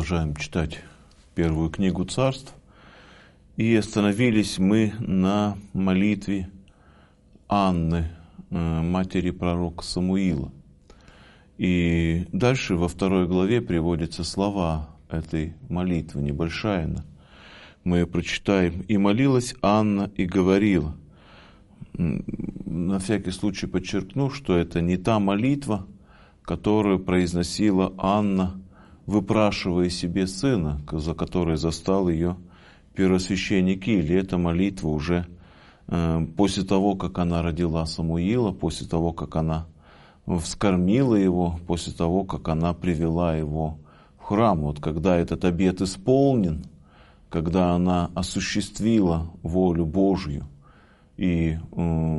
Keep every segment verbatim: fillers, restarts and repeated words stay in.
Продолжаем читать первую книгу Царств. И остановились мы на молитве Анны, матери пророка Самуила. И дальше во второй главе приводятся слова этой молитвы, небольшая она. Мы ее прочитаем. «И молилась Анна и говорила». На всякий случай подчеркну, что это не та молитва, которую произносила Анна, выпрашивая себе сына, за которой застал ее первосвященник Или. Эта молитва уже э, после того, как она родила Самуила, после того, как она вскормила его, после того, как она привела его в храм. Вот когда этот обет исполнен, когда она осуществила волю Божью и э,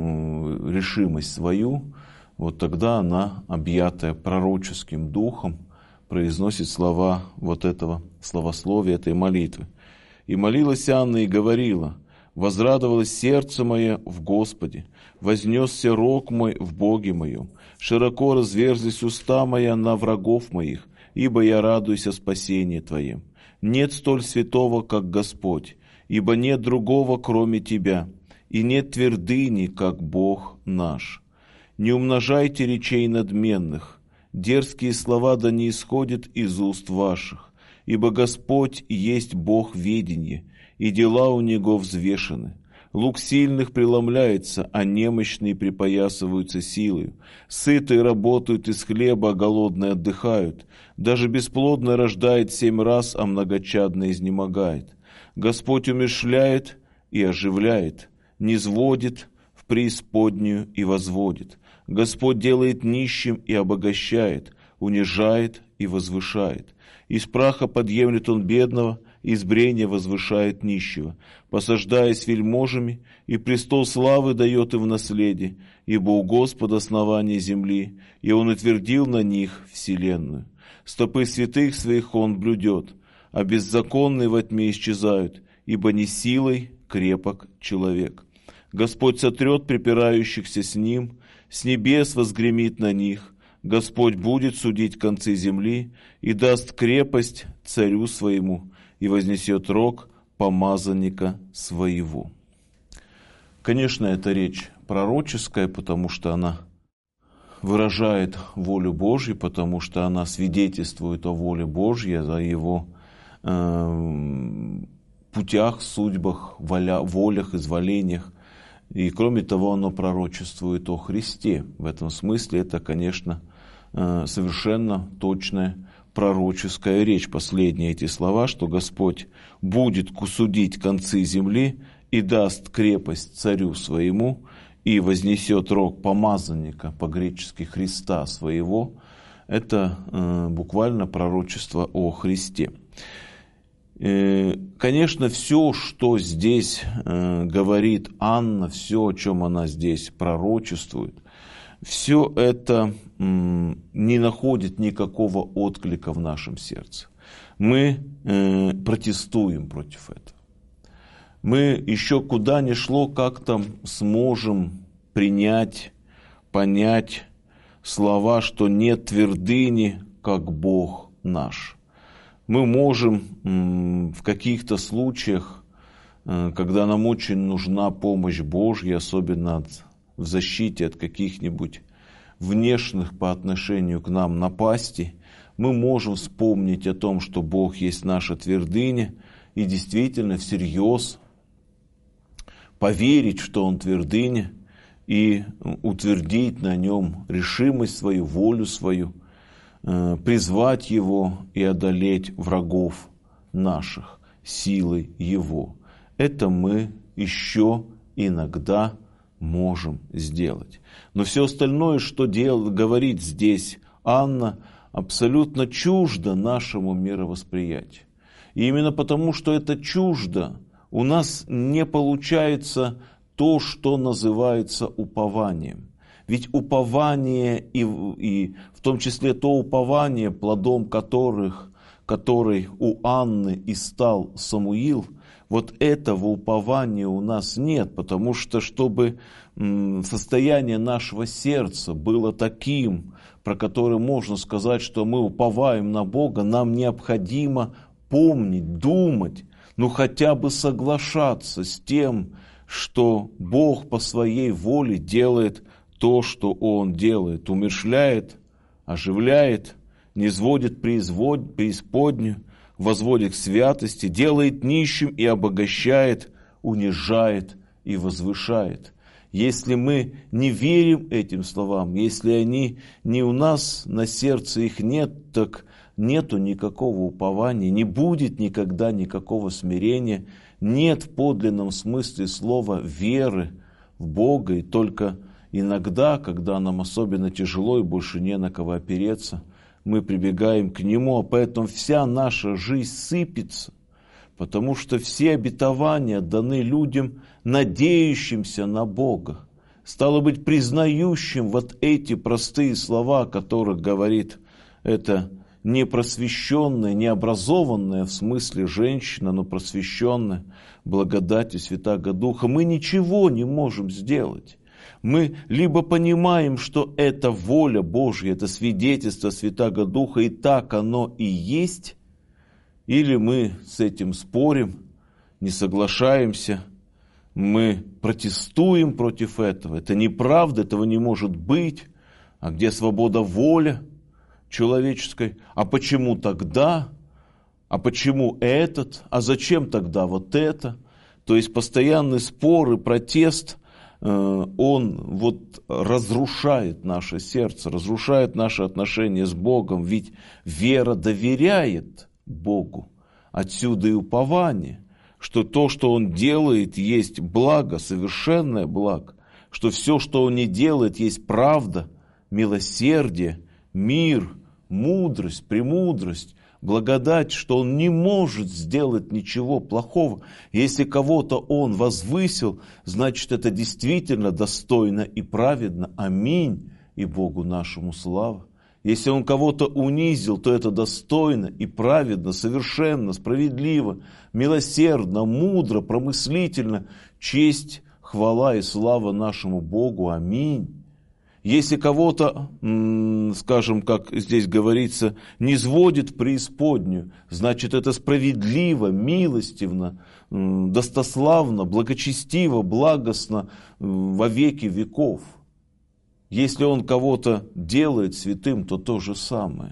решимость свою, вот тогда она, объятая пророческим духом, произносит слова вот этого словословия, этой молитвы. «И молилась Анна и говорила: возрадовалось сердце мое в Господе, вознесся рог мой в Боге моем, широко разверзлись уста моя на врагов моих, ибо я радуюсь о спасении Твоем. Нет столь святого, как Господь, ибо нет другого, кроме Тебя, и нет твердыни, как Бог наш. Не умножайте речей надменных, дерзкие слова да не исходят из уст ваших, ибо Господь есть Бог веденье, и дела у Него взвешены. Лук сильных преломляется, а немощные припоясываются силою. Сытые работают из хлеба, а голодные отдыхают. Даже бесплодный рождает семь раз, а многочадный изнемогает. Господь умерщвляет и оживляет, низводит в преисподнюю и возводит. Господь делает нищим и обогащает, унижает и возвышает. Из праха подъемлет Он бедного, из брения возвышает нищего, посаждаясь вельможами, и престол славы дает им в наследие, ибо у Господа основание земли, и Он утвердил на них вселенную. Стопы святых своих Он блюдет, а беззаконные во тьме исчезают, ибо не силой крепок человек. Господь сотрет припирающихся с Ним, с небес возгремит на них. Господь будет судить концы земли и даст крепость царю своему, и вознесет рог помазанника своего». Конечно, это речь пророческая, потому что она выражает волю Божью, потому что она свидетельствует о воле Божьей, о Его э, путях, судьбах, воля, волях, изволениях. И кроме того, оно пророчествует о Христе. В этом смысле это, конечно, совершенно точная пророческая речь. Последние эти слова, что Господь будет судить концы земли и даст крепость царю своему, и вознесет рог помазанника, по-гречески Христа своего, это буквально пророчество о Христе. Конечно, все, что здесь э, говорит Анна, все, о чем она здесь пророчествует, все это э, не находит никакого отклика в нашем сердце. Мы э, протестуем против этого. Мы еще куда ни шло как-то сможем принять, понять слова, что нет твердыни, как Бог наш. Мы можем в каких-то случаях, когда нам очень нужна помощь Божья, особенно в защите от каких-нибудь внешних по отношению к нам напастей, мы можем вспомнить о том, что Бог есть наша твердыня, и действительно всерьез поверить, что Он твердыня, и утвердить на Нем решимость свою, волю свою, призвать Его и одолеть врагов наших силой Его. Это мы еще иногда можем сделать. Но все остальное, что дел, говорит здесь Анна, абсолютно чуждо нашему мировосприятию. И именно потому, что это чуждо, у нас не получается то, что называется упованием. Ведь упование, и, и в том числе то упование, плодом которых, которой у Анны и стал Самуил, вот этого упования у нас нет, потому что, чтобы состояние нашего сердца было таким, про которое можно сказать, что мы уповаем на Бога, нам необходимо помнить, думать, ну хотя бы соглашаться с тем, что Бог по своей воле делает то, что Он делает, умерщвляет, оживляет, низводит преисподнюю, возводит к святости, делает нищим и обогащает, унижает и возвышает. Если мы не верим этим словам, если они не у нас, на сердце их нет, так нету никакого упования, не будет никогда никакого смирения, нет в подлинном смысле слова веры в Бога, и только иногда, когда нам особенно тяжело и больше не на кого опереться, мы прибегаем к Нему, а поэтому вся наша жизнь сыпется, потому что все обетования даны людям, надеющимся на Бога. Стало быть, признающим вот эти простые слова, о которых говорит эта непросвещенная, необразованная в смысле женщина, но просвещенная благодатью Святаго Духа. Мы ничего не можем сделать. Мы либо понимаем, что это воля Божья, это свидетельство Святаго Духа, и так оно и есть, или мы с этим спорим, не соглашаемся, мы протестуем против этого. Это неправда, этого не может быть. А где свобода воли человеческой? А почему тогда? А почему этот? А зачем тогда вот это? То есть постоянный спор и протест, он вот разрушает наше сердце, разрушает наши отношения с Богом. Ведь вера доверяет Богу. Отсюда и упование, что то, что Он делает, есть благо, совершенное благо, что все, что Он не делает, есть правда, милосердие, мир, мудрость, премудрость, благодать, что Он не может сделать ничего плохого. Если кого-то Он возвысил, значит, это действительно достойно и праведно. Аминь. И Богу нашему слава. Если Он кого-то унизил, то это достойно и праведно, совершенно, справедливо, милосердно, мудро, промыслительно. Честь, хвала и слава нашему Богу. Аминь. Если кого-то, скажем, как здесь говорится, низводит в преисподнюю, значит, это справедливо, милостивно, достославно, благочестиво, благостно во веки веков. Если он кого-то делает святым, то то же самое.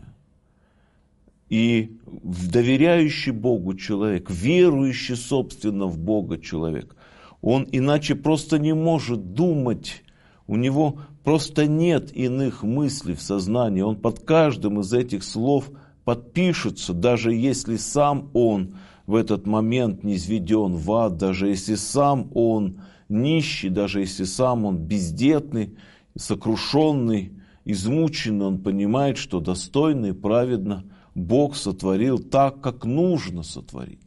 И доверяющий Богу человек, верующий, собственно, в Бога человек, он иначе просто не может думать, у него просто нет иных мыслей в сознании. Он под каждым из этих слов подпишется, даже если сам он в этот момент низведен в ад, даже если сам он нищий, даже если сам он бездетный, сокрушенный, измученный, он понимает, что достойно и праведно Бог сотворил так, как нужно сотворить.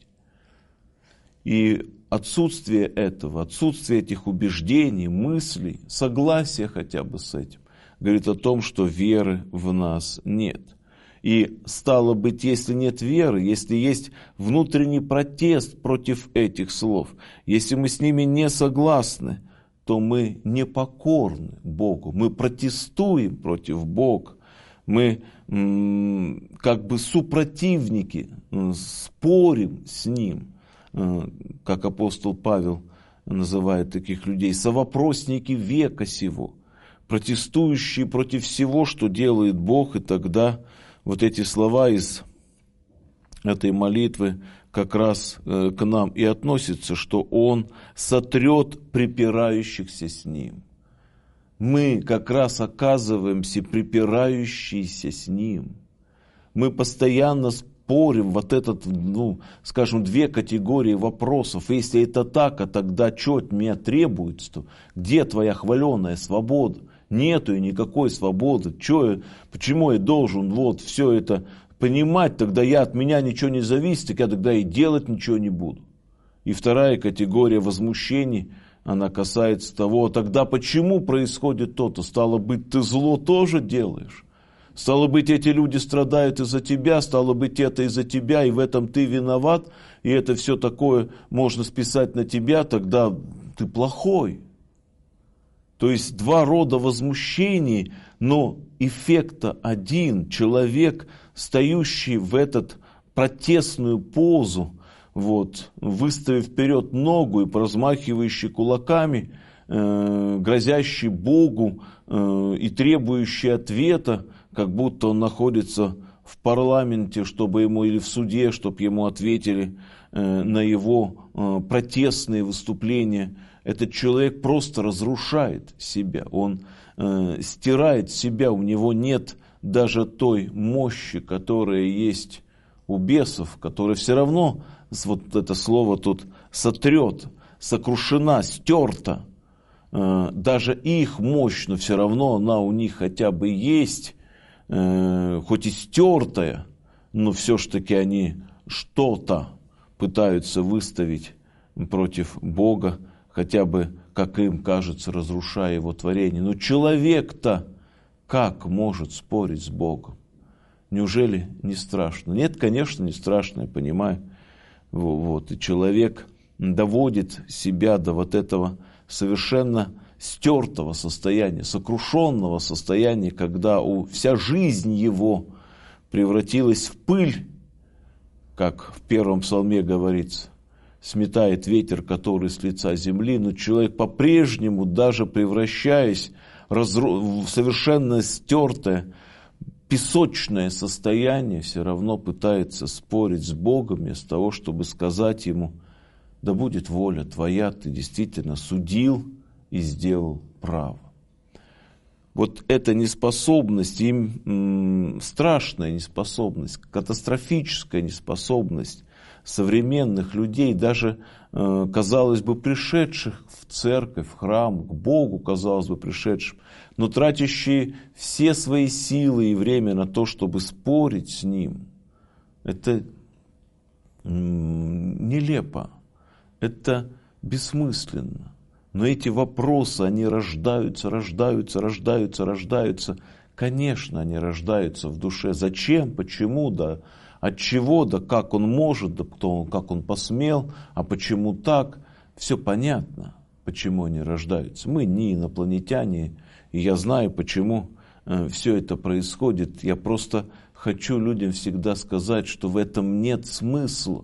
И отсутствие этого, отсутствие этих убеждений, мыслей, согласия хотя бы с этим, говорит о том, что веры в нас нет. И стало быть, если нет веры, если есть внутренний протест против этих слов, если мы с ними не согласны, то мы непокорны Богу, мы протестуем против Бога, мы м, как бы супротивники, м, спорим с Ним, как апостол Павел называет таких людей, совопросники века сего, протестующие против всего, что делает Бог, и тогда вот эти слова из этой молитвы как раз к нам и относятся, что Он сотрет припирающихся с Ним. Мы как раз оказываемся припирающиеся с Ним. Мы постоянно спорим, вот этот, ну, скажем, две категории вопросов. Если это так, а тогда что от меня требуется-то? Где твоя хваленая свобода? Нету и никакой свободы. Че, почему я должен вот все это понимать, тогда я от меня ничего не зависит, так я тогда и делать ничего не буду. И вторая категория возмущений, она касается того, тогда почему происходит то-то? Стало быть, ты зло тоже делаешь? Стало быть, эти люди страдают из-за тебя, стало быть, это из-за тебя, и в этом ты виноват, и это все такое можно списать на тебя, тогда ты плохой. То есть два рода возмущений, но эффект один. Человек, стоящий в эту протестную позу, вот, выставив вперед ногу и размахивающий кулаками, э, грозящий Богу э, и требующий ответа, как будто он находится в парламенте, чтобы ему, или в суде, чтобы ему ответили э, на его э, протестные выступления. Этот человек просто разрушает себя, он э, стирает себя, у него нет даже той мощи, которая есть у бесов, которая все равно, вот это слово тут, сотрет, сокрушена, стерта. Э, даже их мощь, но все равно она у них хотя бы есть, э, хоть и стертая, но все-таки они что-то пытаются выставить против Бога, хотя бы, как им кажется, разрушая его творение. Но человек-то как может спорить с Богом? Неужели не страшно? Нет, конечно, не страшно, я понимаю. Вот. И человек доводит себя до вот этого совершенно стертого состояния, сокрушенного состояния, когда у, вся жизнь его превратилась в пыль, как в первом псалме говорится. Сметает ветер, который с лица земли, но человек по-прежнему, даже превращаясь в совершенно стертое, песочное состояние, все равно пытается спорить с Богом вместо того, чтобы сказать ему: да будет воля твоя, ты действительно судил и сделал право. Вот эта неспособность, им страшная неспособность, катастрофическая неспособность современных людей, даже, казалось бы, пришедших в церковь, в храм, к Богу, казалось бы, пришедшим, но тратящие все свои силы и время на то, чтобы спорить с Ним, это нелепо, это бессмысленно. Но эти вопросы, они рождаются, рождаются, рождаются, рождаются. Конечно, они рождаются в душе. Зачем, почему, да, от чего, да как он может, да кто, как он посмел, а почему так. Все понятно, почему они рождаются. Мы не инопланетяне, и я знаю, почему э, все это происходит. Я просто хочу людям всегда сказать, что в этом нет смысла.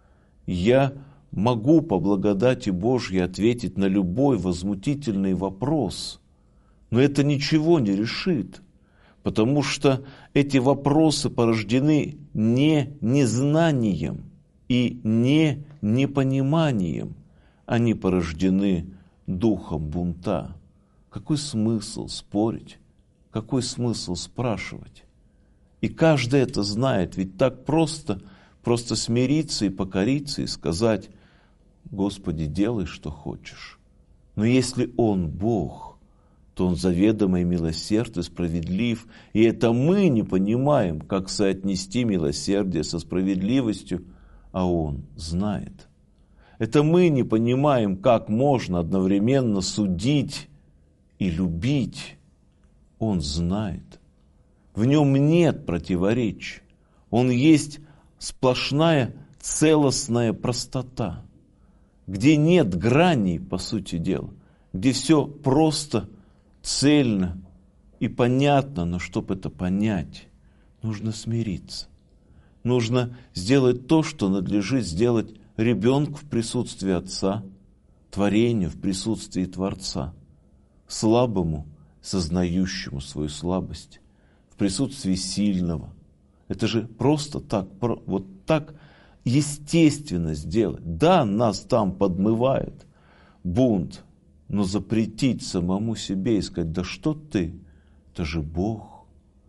Я могу по благодати Божьей ответить на любой возмутительный вопрос, но это ничего не решит, потому что эти вопросы порождены не незнанием и не непониманием, они порождены духом бунта. Какой смысл спорить? Какой смысл спрашивать? И каждый это знает, ведь так просто, просто смириться и покориться и сказать: Господи, делай, что хочешь. Но если Он Бог, то Он заведомо и милосерд, и справедлив. И это мы не понимаем, как соотнести милосердие со справедливостью, а Он знает. Это мы не понимаем, как можно одновременно судить и любить. Он знает. В Нем нет противоречий. Он есть сплошная целостная простота, где нет граней, по сути дела, где все просто, цельно и понятно, но чтобы это понять, нужно смириться. Нужно сделать то, что надлежит сделать ребенку в присутствии Отца, творению в присутствии Творца, слабому, сознающему свою слабость, в присутствии сильного. Это же просто так, вот так естественно сделать. Да, нас там подмывает бунт, но запретить самому себе и сказать: да что ты, это же Бог.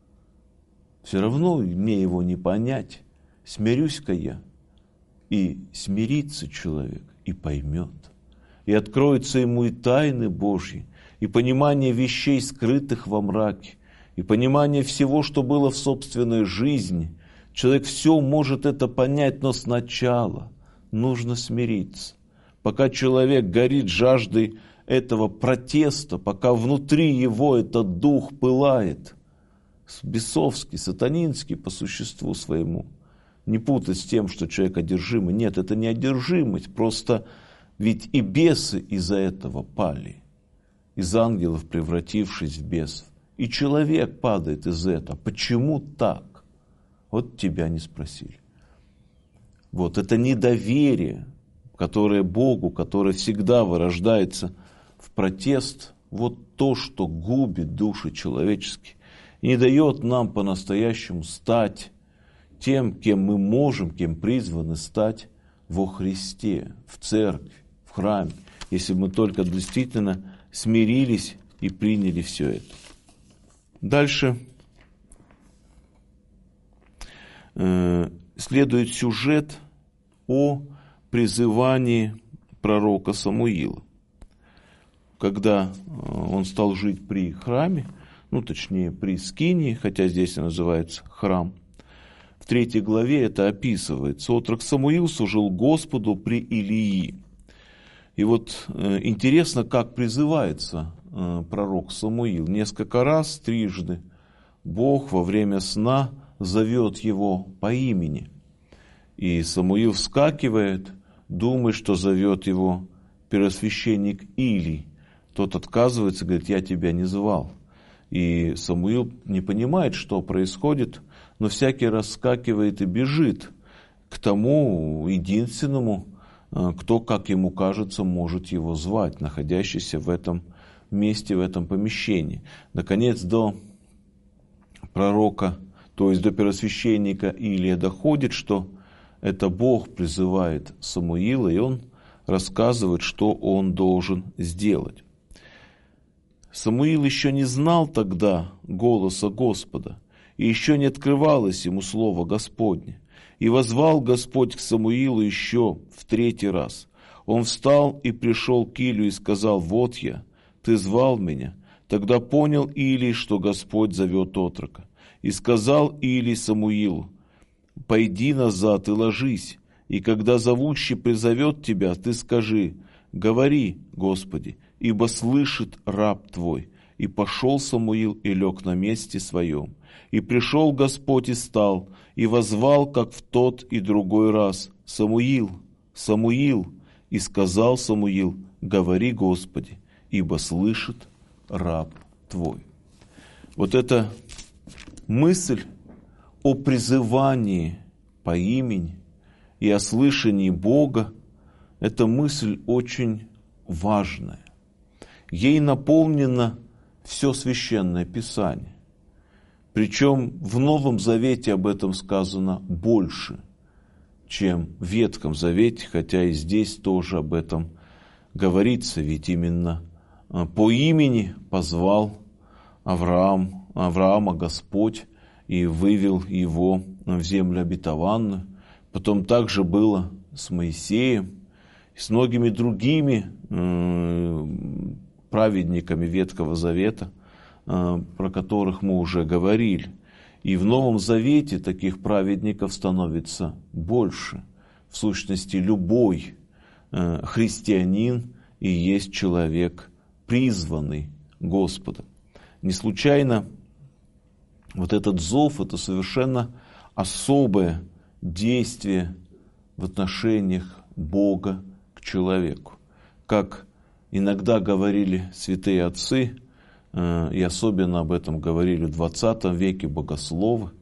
Все равно мне его не понять. Смирюсь-ка я. И смирится человек, и поймет. И откроются ему и тайны Божьи, и понимание вещей, скрытых во мраке, и понимание всего, что было в собственной жизни. Человек все может это понять, но сначала нужно смириться. Пока человек горит жаждой этого протеста, пока внутри его этот дух пылает, бесовский, сатанинский по существу своему. Не путать с тем, что человек одержимый. Нет, это не одержимость, просто ведь и бесы из-за этого пали, из ангелов превратившись в бесов. И человек падает из-за этого. Почему так? Вот тебя не спросили. Вот это недоверие, которое Богу, которое всегда вырождается в протест, вот то, что губит души человеческие и не дает нам по-настоящему стать тем, кем мы можем, кем призваны стать во Христе, в церкви, в храме, если мы только действительно смирились и приняли все это. Дальше э, следует сюжет о призывании пророка Самуила. Когда он стал жить при храме, ну точнее при скинии, хотя здесь и называется храм, в третьей главе это описывается. Отрок Самуил служил Господу при Илии. И вот э, интересно, как призывается э, пророк Самуил. Несколько раз, трижды, Бог во время сна зовет его по имени. И Самуил вскакивает, думает, что зовет его первосвященник Илий. Тот отказывается, говорит: я тебя не звал. И Самуил не понимает, что происходит, но всякий раз вскакивает и бежит к тому единственному, кто, как ему кажется, может его звать, находящийся в этом месте, в этом помещении. Наконец, до пророка, то есть до первосвященника Илия доходит, что это Бог призывает Самуила, и он рассказывает, что он должен сделать. Самуил еще не знал тогда голоса Господа, и еще не открывалось ему слово Господне. И воззвал Господь к Самуилу еще в третий раз. Он встал и пришел к Илию и сказал: вот я, ты звал меня. Тогда понял Илий, что Господь зовет отрока. И сказал Илий Самуилу: пойди назад и ложись, и когда зовущий призовет тебя, ты скажи: говори, Господи, ибо слышит раб твой. И пошел Самуил и лег на месте своем. И пришел Господь и стал, и воззвал, как в тот и другой раз: Самуил, Самуил. И сказал Самуил: говори, Господи, ибо слышит раб твой. Вот эта мысль о призывании по имени и о слышании Бога, эта мысль очень важная. Ей наполнено все Священное Писание. Причем в Новом Завете об этом сказано больше, чем в Ветхом Завете, хотя и здесь тоже об этом говорится, ведь именно по имени позвал Авраам, Авраама Господь и вывел его в землю обетованную. Потом также было с Моисеем, с многими другими э, праведниками Ветхого Завета, э, про которых мы уже говорили. И в Новом Завете таких праведников становится больше. В сущности, любой э, христианин и есть человек, призванный Господом. Не случайно вот этот зов – это совершенно особое действие в отношениях Бога к человеку. Как иногда говорили святые отцы, и особенно об этом говорили в двадцатом веке богословы,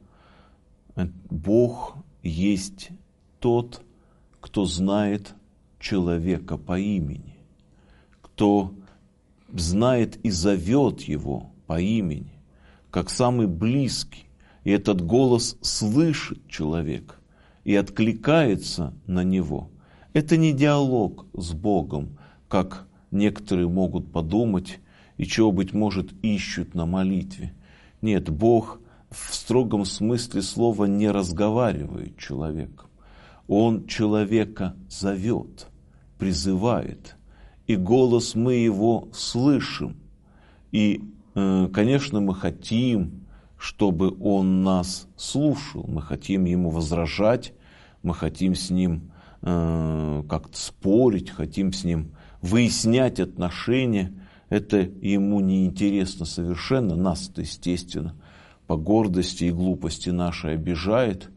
Бог есть тот, кто знает человека по имени, кто знает и зовет его по имени, как самый близкий. И этот голос слышит человек и откликается на него. Это не диалог с Богом, как некоторые могут подумать, и чего, быть может, ищут на молитве. Нет, Бог в строгом смысле слова не разговаривает с человеком. Он человека зовет, призывает, и голос мы его слышим. И, конечно, мы хотим, чтобы он нас слушал, мы хотим ему возражать, мы хотим с ним э, как-то спорить, хотим с ним выяснять отношения. Это ему не интересно совершенно, нас-то, естественно, по гордости и глупости нашей обижает,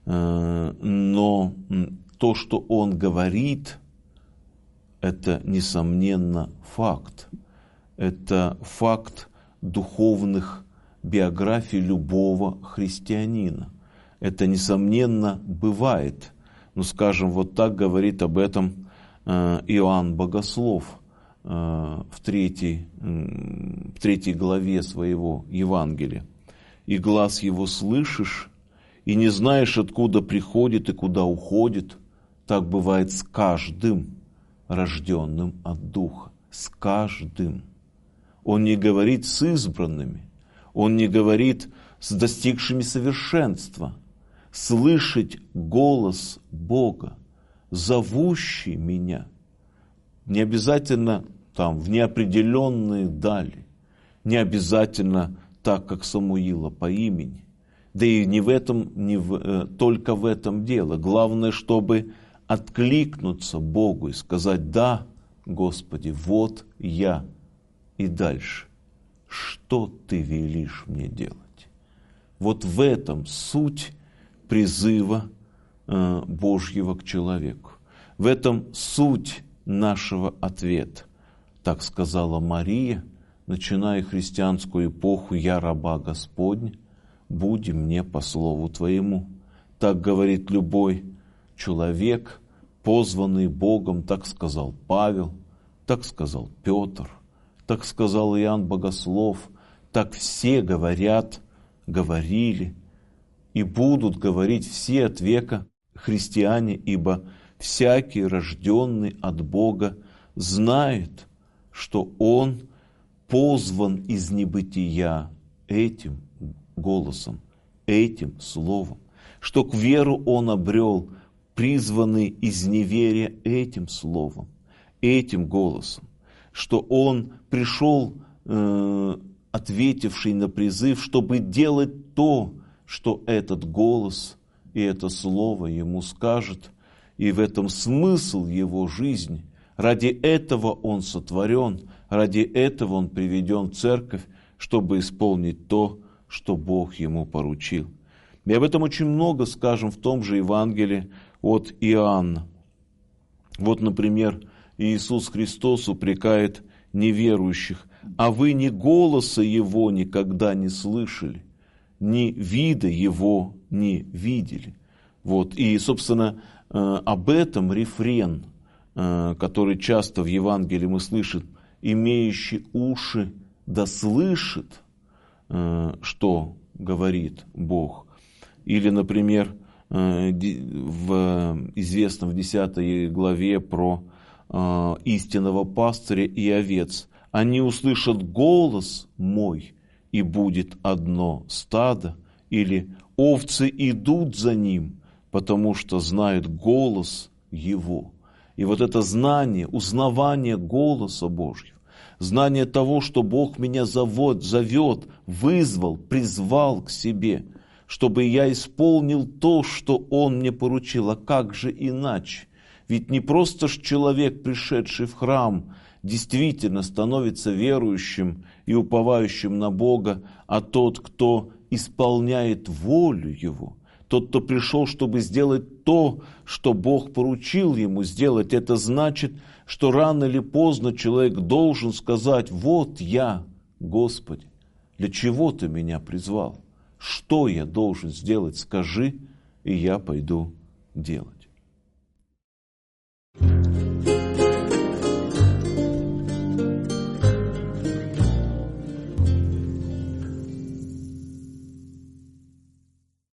но то, что он говорит, это, несомненно, факт. Это факт духовных биографий любого христианина. Это, несомненно, бывает. Ну, скажем, вот так говорит об этом Иоанн Богослов в третьей, в третьей главе своего Евангелия. «И глас его слышишь, и не знаешь, откуда приходит и куда уходит, так бывает с каждым, рожденным от Духа». С каждым. Он не говорит с избранными, он не говорит с достигшими совершенства. Слышать голос Бога, зовущий меня, не обязательно там в неопределенные дали, не обязательно так, как Самуила по имени. Да и не в этом, не в, только в этом дело. Главное, чтобы откликнуться Богу и сказать: да, Господи, вот я. И дальше. Что Ты велишь мне делать? Вот в этом суть призыва э, Божьего к человеку. В этом суть нашего ответа. Так сказала Мария, начиная христианскую эпоху: «Я раба Господня, буди мне по слову Твоему». Так говорит любой человек, позванный Богом, так сказал Павел, так сказал Петр, так сказал Иоанн Богослов, так все говорят, говорили и будут говорить все от века христиане, ибо всякий, рожденный от Бога, знает, что он позван из небытия этим голосом, этим словом, что к веру он обрел, призванный из неверия этим словом, этим голосом, что он пришел, э, ответивший на призыв, чтобы делать то, что этот голос и это слово ему скажет, и в этом смысл его жизни. Ради этого он сотворен, ради этого он приведен в церковь, чтобы исполнить то, что Бог ему поручил. И об этом очень много скажем в том же Евангелии от Иоанна. Вот, например, Иисус Христос упрекает неверующих: «А вы ни голоса Его никогда не слышали, ни вида Его не видели». Вот. И, собственно, об этом рефрен, который часто в Евангелии мы слышим: «Имеющий уши да слышит, что говорит Бог». Или, например, в известном в десятой главе про истинного пастыря и овец: «Они услышат голос мой, и будет одно стадо». Или: «Овцы идут за ним, потому что знают голос его». И вот это знание, узнавание голоса Божьего, знание того, что Бог меня зовет, зовет, вызвал, призвал к себе, чтобы я исполнил то, что Он мне поручил. А как же иначе? Ведь не просто ж человек, пришедший в храм, действительно становится верующим и уповающим на Бога, а тот, кто исполняет волю Его, тот, кто пришел, чтобы сделать то, что Бог поручил ему сделать. Это значит, что рано или поздно человек должен сказать: «Вот я, Господи, для чего Ты меня призвал? Что я должен сделать? Скажи, и я пойду делать».